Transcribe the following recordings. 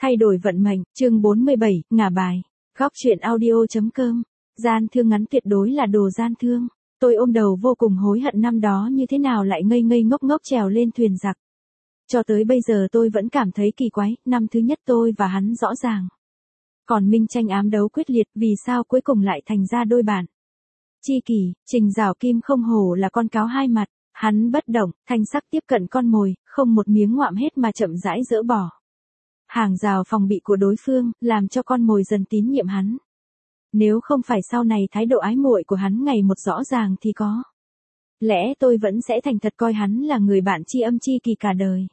Thay đổi vận mệnh, chương 47, ngả bài. Góc truyện audio.com. Gian thương ngắn tuyệt đối là đồ gian thương. Tôi ôm đầu vô cùng hối hận năm đó như thế nào lại ngây ngây ngốc ngốc trèo lên thuyền giặc. Cho tới bây giờ tôi vẫn cảm thấy kỳ quái, năm thứ nhất tôi và hắn rõ ràng. Còn minh tranh ám đấu quyết liệt, vì sao cuối cùng lại thành ra đôi bạn. Chi kỷ, Trình Giảo Kim không hổ là con cáo hai mặt, hắn bất động, thanh sắc tiếp cận con mồi, không một miếng ngoạm hết mà chậm rãi dỡ bỏ. Hàng rào phòng bị của đối phương, làm cho con mồi dần tín nhiệm hắn. Nếu không phải sau này thái độ ái muội của hắn ngày một rõ ràng thì có lẽ tôi vẫn sẽ thành thật coi hắn là người bạn tri âm tri kỷ cả đời.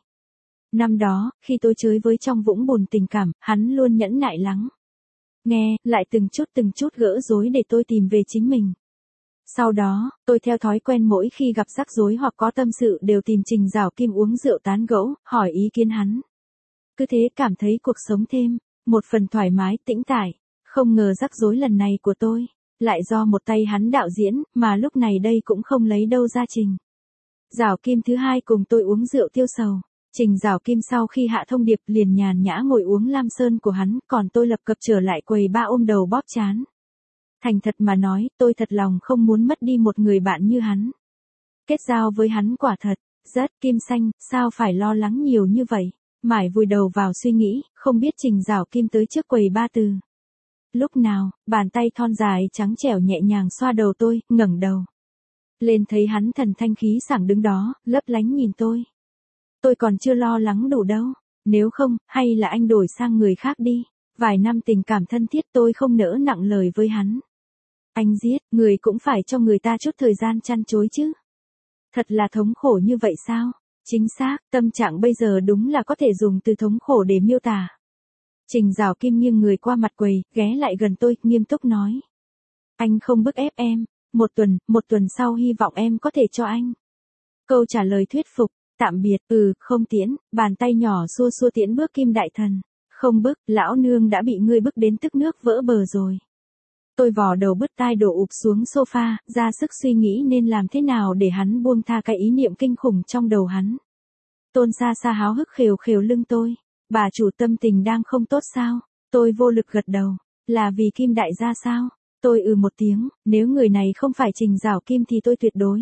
Năm đó, khi tôi chơi với trong vũng bùn tình cảm, hắn luôn nhẫn nại lắng nghe, lại từng chút gỡ rối để tôi tìm về chính mình. Sau đó, tôi theo thói quen mỗi khi gặp rắc rối hoặc có tâm sự đều tìm Trình Giảo Kim uống rượu tán gẫu, hỏi ý kiến hắn. Cứ thế cảm thấy cuộc sống thêm một phần thoải mái tĩnh tại. Không ngờ rắc rối lần này của tôi lại do một tay hắn đạo diễn, mà lúc này đây cũng không lấy đâu ra Trình Giảo Kim thứ hai cùng tôi uống rượu tiêu sầu. Trình Giảo Kim sau khi hạ thông điệp liền nhàn nhã ngồi uống lam sơn của hắn, còn tôi lập cập trở lại quầy ba ôm đầu bóp trán. Thành thật mà nói, tôi thật lòng không muốn mất đi một người bạn như hắn. Kết giao với hắn quả thật rất kim xanh, sao phải lo lắng nhiều như vậy. Mải vùi đầu vào suy nghĩ, không biết Trình Giảo Kim tới trước quầy ba từ lúc nào, bàn tay thon dài trắng trẻo nhẹ nhàng xoa đầu tôi, ngẩng đầu lên thấy hắn thần thanh khí sảng đứng đó, lấp lánh nhìn tôi. Tôi còn chưa lo lắng đủ đâu, nếu không, hay là anh đổi sang người khác đi. Vài năm tình cảm thân thiết tôi không nỡ nặng lời với hắn. Anh giết, người cũng phải cho người ta chút thời gian chăn chối chứ. Thật là thống khổ như vậy sao? Chính xác, tâm trạng bây giờ đúng là có thể dùng từ thống khổ để miêu tả. Trình Giảo Kim nghiêng người qua mặt quầy, ghé lại gần tôi, nghiêm túc nói. Anh không bức ép em, một tuần sau hy vọng em có thể cho anh câu trả lời thuyết phục. Tạm biệt, không tiễn, bàn tay nhỏ xua xua tiễn bước Kim đại thần. Không bức, lão nương đã bị ngươi bức đến tức nước vỡ bờ rồi. Tôi vò đầu bứt tai đổ ụp xuống sofa, ra sức suy nghĩ nên làm thế nào để hắn buông tha cái ý niệm kinh khủng trong đầu hắn. Tôn Sa Sa háo hức khều khều lưng tôi. Bà chủ tâm tình đang không tốt sao? Tôi vô lực gật đầu. Là vì Kim đại gia sao? Tôi một tiếng, nếu người này không phải Trình Giảo Kim thì tôi tuyệt đối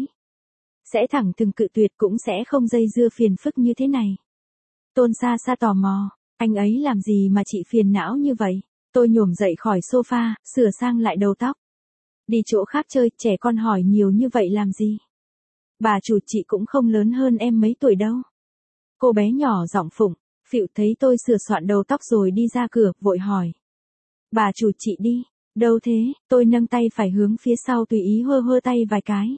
sẽ thẳng thừng cự tuyệt, cũng sẽ không dây dưa phiền phức như thế này. Tôn Sa Sa tò mò, anh ấy làm gì mà chị phiền não như vậy? Tôi nhổm dậy khỏi sofa, sửa sang lại đầu tóc. Đi chỗ khác chơi, trẻ con hỏi nhiều như vậy làm gì? Bà chủ, chị cũng không lớn hơn em mấy tuổi đâu. Cô bé nhỏ giọng phụng phịu thấy tôi sửa soạn đầu tóc rồi đi ra cửa, vội hỏi. Bà chủ, chị đi đâu thế? Tôi nâng tay phải hướng phía sau tùy ý hơ tay vài cái.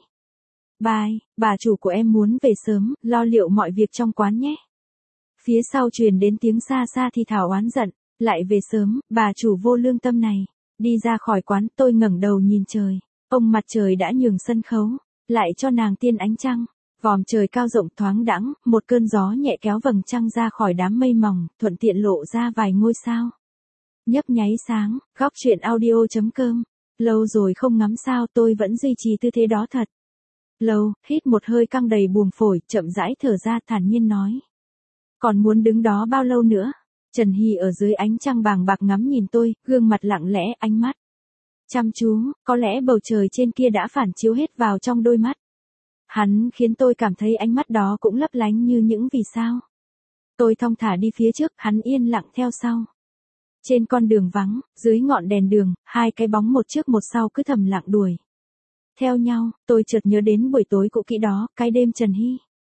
Bye, bà chủ của em muốn về sớm, lo liệu mọi việc trong quán nhé. Phía sau truyền đến tiếng xa xa thì thảo oán giận, lại về sớm, bà chủ vô lương tâm này. Đi ra khỏi quán, tôi ngẩng đầu nhìn trời. Ông mặt trời đã nhường sân khấu lại cho nàng tiên ánh trăng. Vòm trời cao rộng thoáng đãng, một cơn gió nhẹ kéo vầng trăng ra khỏi đám mây mỏng, thuận tiện lộ ra vài ngôi sao nhấp nháy sáng. Góc truyện audio.com. Lâu rồi không ngắm sao, tôi vẫn duy trì tư thế đó thật lâu, hít một hơi căng đầy buồng phổi, chậm rãi thở ra, thản nhiên nói. Còn muốn đứng đó bao lâu nữa? Trần Hy ở dưới ánh trăng bàng bạc ngắm nhìn tôi, gương mặt lặng lẽ, ánh mắt chăm chú, có lẽ bầu trời trên kia đã phản chiếu hết vào trong đôi mắt. Hắn khiến tôi cảm thấy ánh mắt đó cũng lấp lánh như những vì sao. Tôi thong thả đi phía trước, hắn yên lặng theo sau. Trên con đường vắng, dưới ngọn đèn đường, hai cái bóng một trước một sau cứ thầm lặng đuổi theo nhau. Tôi chợt nhớ đến buổi tối cũ kỹ đó, cái đêm Trần Hy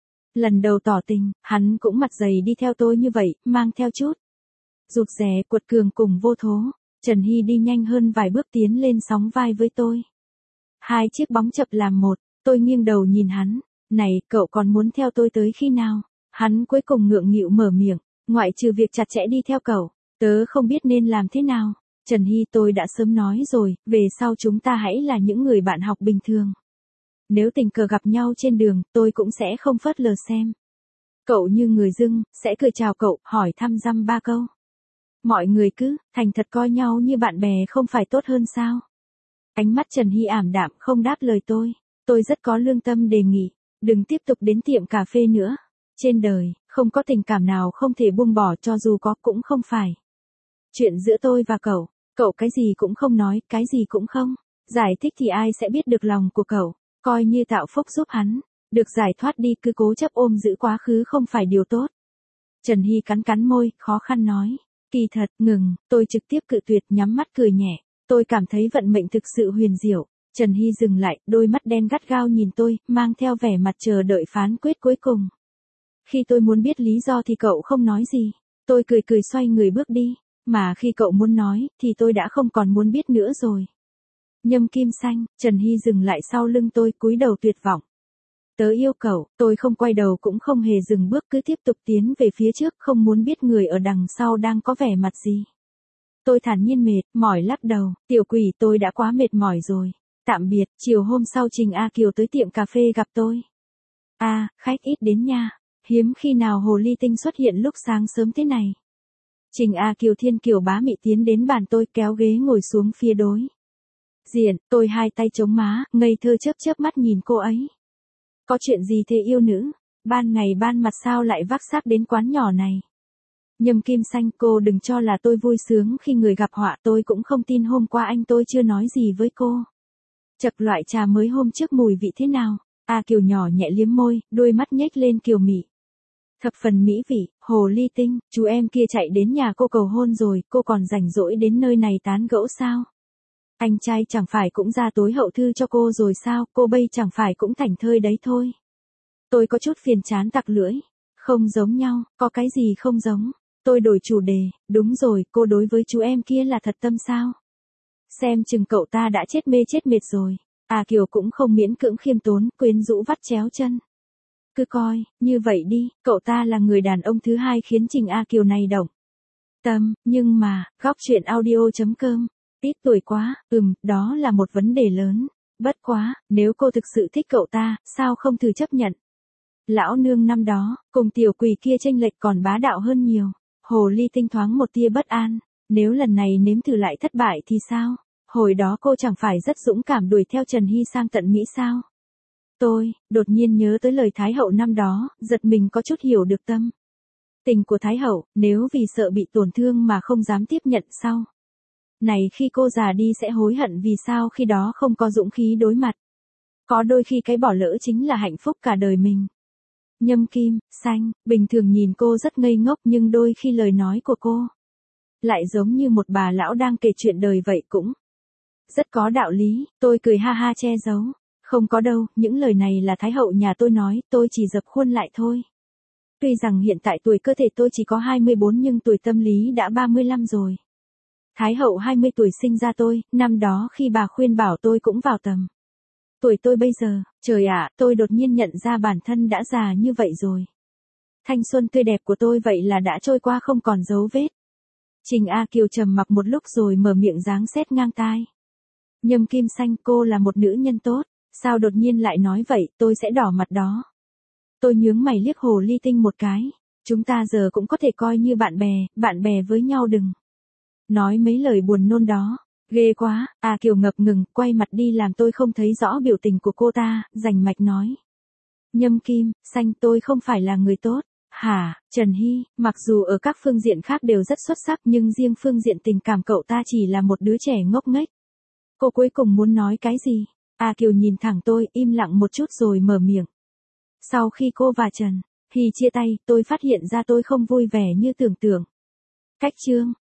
lần đầu tỏ tình, hắn cũng mặt dày đi theo tôi như vậy, mang theo chút rụt rè, cuột cường cùng vô thố. Trần Hy đi nhanh hơn vài bước tiến lên sóng vai với tôi. Hai chiếc bóng chập làm một, tôi nghiêng đầu nhìn hắn. Này, cậu còn muốn theo tôi tới khi nào? Hắn cuối cùng ngượng nghịu mở miệng, ngoại trừ việc chặt chẽ đi theo cậu, tớ không biết nên làm thế nào. Trần Hy, tôi đã sớm nói rồi, về sau chúng ta hãy là những người bạn học bình thường. Nếu tình cờ gặp nhau trên đường, tôi cũng sẽ không phớt lờ xem cậu như người dưng, sẽ cười chào cậu, hỏi thăm dăm ba câu. Mọi người cứ thành thật coi nhau như bạn bè không phải tốt hơn sao? Ánh mắt Trần Hy ảm đạm không đáp lời tôi. Tôi rất có lương tâm đề nghị, đừng tiếp tục đến tiệm cà phê nữa. Trên đời, Không có tình cảm nào không thể buông bỏ, cho dù có cũng không phải. Chuyện giữa tôi và cậu cái gì cũng không nói, cái gì cũng không. Giải thích thì ai sẽ biết được lòng của cậu, coi như tạo phúc giúp hắn. Được giải thoát đi, cứ cố chấp ôm giữ quá khứ không phải điều tốt. Trần Hy cắn cắn môi, khó khăn nói. Kỳ thật, ngừng, tôi trực tiếp cự tuyệt, nhắm mắt cười nhẹ. Tôi cảm thấy vận mệnh thực sự huyền diệu. Trần Hy dừng lại, đôi mắt đen gắt gao nhìn tôi, mang theo vẻ mặt chờ đợi phán quyết cuối cùng. Khi tôi muốn biết lý do thì cậu không nói gì. Tôi cười cười xoay người bước đi. Mà khi cậu muốn nói, thì tôi đã không còn muốn biết nữa rồi. Nhâm kim xanh, Trần Hy dừng lại sau lưng tôi, cúi đầu tuyệt vọng. Tớ yêu cậu, tôi không quay đầu cũng không hề dừng bước, cứ tiếp tục tiến về phía trước, không muốn biết người ở đằng sau đang có vẻ mặt gì. Tôi thản nhiên mệt, mỏi lắc đầu, tiểu quỷ, tôi đã quá mệt mỏi rồi. Tạm biệt. Chiều hôm sau Trình A Kiều tới tiệm cà phê gặp tôi. Khách ít đến nha. Hiếm khi nào hồ ly tinh xuất hiện lúc sáng sớm thế này. Trình A Kiều thiên kiều bá mị tiến đến bàn tôi, kéo ghế ngồi xuống phía đối diện. Tôi hai tay chống má, ngây thơ chớp chớp mắt nhìn cô ấy. Có chuyện gì thế yêu nữ? Ban ngày ban mặt sao lại vác xác đến quán nhỏ này? Nhâm kim xanh, cô đừng cho là tôi vui sướng khi người gặp họa, tôi cũng không tin hôm qua anh tôi chưa nói gì với cô. Chật, loại trà mới hôm trước mùi vị thế nào? A Kiều nhỏ nhẹ liếm môi, đôi mắt nhếch lên kiều mị. Thập phần mỹ vị, hồ ly tinh, chú em kia chạy đến nhà cô cầu hôn rồi, cô còn rảnh rỗi đến nơi này tán gẫu sao? Anh trai chẳng phải cũng ra tối hậu thư cho cô rồi sao, cô bây chẳng phải cũng thảnh thơi đấy thôi. Tôi có chút phiền chán tặc lưỡi. Không giống nhau, có cái gì không giống? Tôi đổi chủ đề, đúng rồi, cô đối với chú em kia là thật tâm sao? Xem chừng cậu ta đã chết mê chết mệt rồi. A Kiều cũng không miễn cưỡng khiêm tốn, quyến rũ vắt chéo chân. Cứ coi, như vậy đi, cậu ta là người đàn ông thứ hai khiến Trình A Kiều này động tâm, nhưng mà, góc truyện audio.com, ít tuổi quá, đó là một vấn đề lớn. Bất quá, nếu cô thực sự thích cậu ta, sao không thử chấp nhận? Lão nương năm đó, cùng tiểu quỷ kia chênh lệch còn bá đạo hơn nhiều. Hồ ly tinh thoáng một tia bất an. Nếu lần này nếm thử lại thất bại thì sao? Hồi đó cô chẳng phải rất dũng cảm đuổi theo Trần Hy sang tận Mỹ sao? Tôi, đột nhiên nhớ tới lời Thái hậu năm đó, giật mình có chút hiểu được tâm tình của Thái hậu, nếu vì sợ bị tổn thương mà không dám tiếp nhận sau này khi cô già đi sẽ hối hận vì sao khi đó không có dũng khí đối mặt. Có đôi khi cái bỏ lỡ chính là hạnh phúc cả đời mình. Nhâm kim, xanh, bình thường nhìn cô rất ngây ngốc nhưng đôi khi lời nói của cô lại giống như một bà lão đang kể chuyện đời vậy, cũng rất có đạo lý. Tôi cười ha ha che giấu. Không có đâu, những lời này là Thái hậu nhà tôi nói, tôi chỉ dập khuôn lại thôi. Tuy rằng hiện tại tuổi cơ thể tôi chỉ có 24 nhưng tuổi tâm lý đã 35 rồi. Thái hậu 20 tuổi sinh ra tôi, năm đó khi bà khuyên bảo tôi cũng vào tầm tuổi tôi bây giờ. Trời ạ, tôi đột nhiên nhận ra bản thân đã già như vậy rồi. Thanh xuân tươi đẹp của tôi vậy là đã trôi qua không còn dấu vết. Trình A Kiều trầm mặc một lúc rồi mở miệng giáng sét ngang tai. Nhâm kim xanh, cô là một nữ nhân tốt. Sao đột nhiên lại nói vậy, tôi sẽ đỏ mặt đó. Tôi nhướng mày liếc hồ ly tinh một cái. Chúng ta giờ cũng có thể coi như bạn bè với nhau, đừng nói mấy lời buồn nôn đó. Ghê quá. A Kiều ngập ngừng, quay mặt đi làm tôi không thấy rõ biểu tình của cô ta, rành mạch nói. Nhâm kim, xanh, tôi không phải là người tốt. Hả, Trần Hy, mặc dù ở các phương diện khác đều rất xuất sắc nhưng riêng phương diện tình cảm cậu ta chỉ là một đứa trẻ ngốc nghếch. Cô cuối cùng muốn nói cái gì? A Kiều nhìn thẳng tôi, im lặng một chút rồi mở miệng. Sau khi cô và Trần Hy chia tay, tôi phát hiện ra tôi không vui vẻ như tưởng tượng. Cách chương